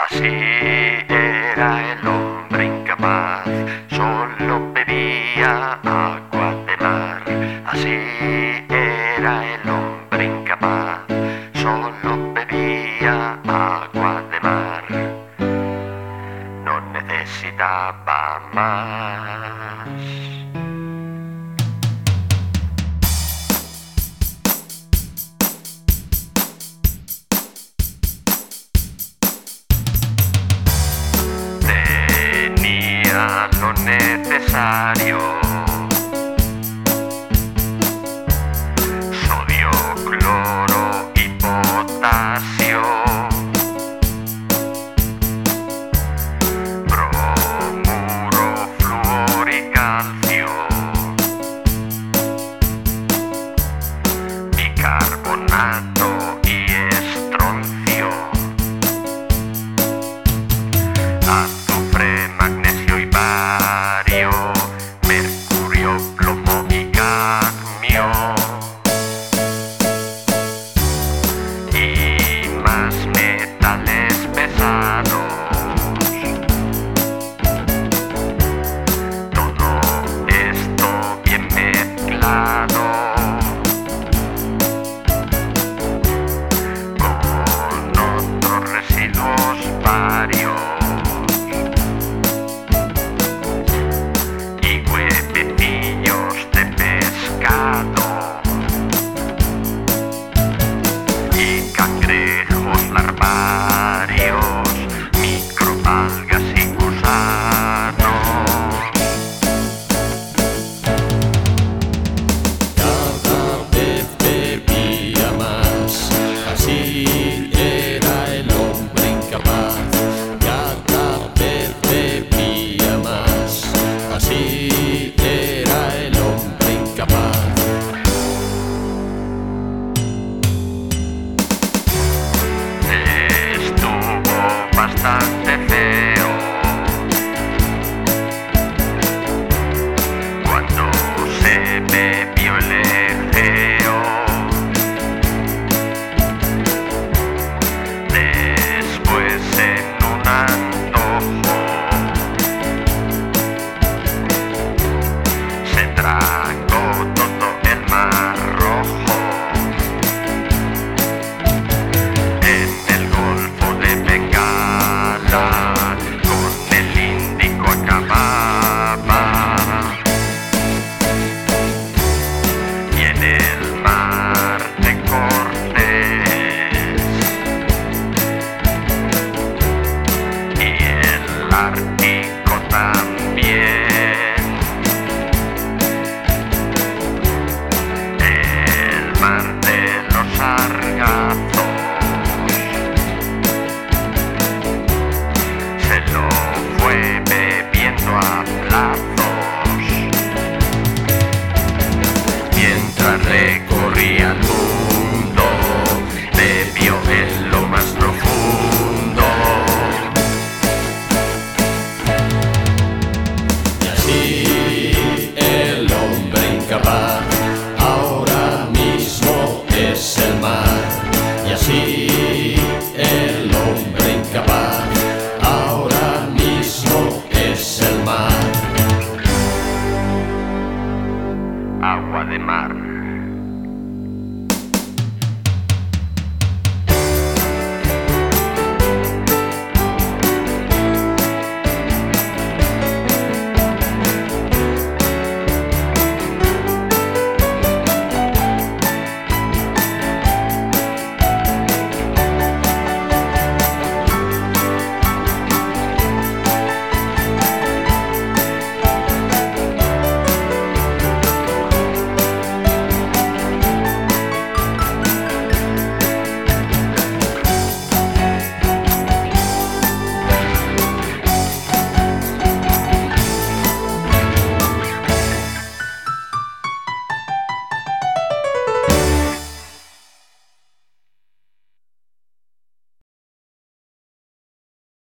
Así era el hombre incapaz, solo bebía agua de mar. Así era el hombre incapaz, solo bebía agua de mar. No necesitaba más. Tenía lo necesario: sodio, cloro y potasio, bromuro, flúor y calcio, bicarbonato y estroncio, azufre, magnesio y bario, mercurio, plomo y cadmio, y más metales pesados. Todo esto bien mezclado con otros residuos varios y huevecillos de pescado y cangrejos larvarios, microalgas y gusanos. Cada vez bebía más, así era el hombre incapaz. Cada vez bebía más, así era el hombre incapaz. Estuvo bastante feo cuando se bebió el Egeo. Después, en un antojo, se tragó todo el mar Rojo. En el Golfo de Bengala con el Índico acababa, y en el mar de Cortés y el arco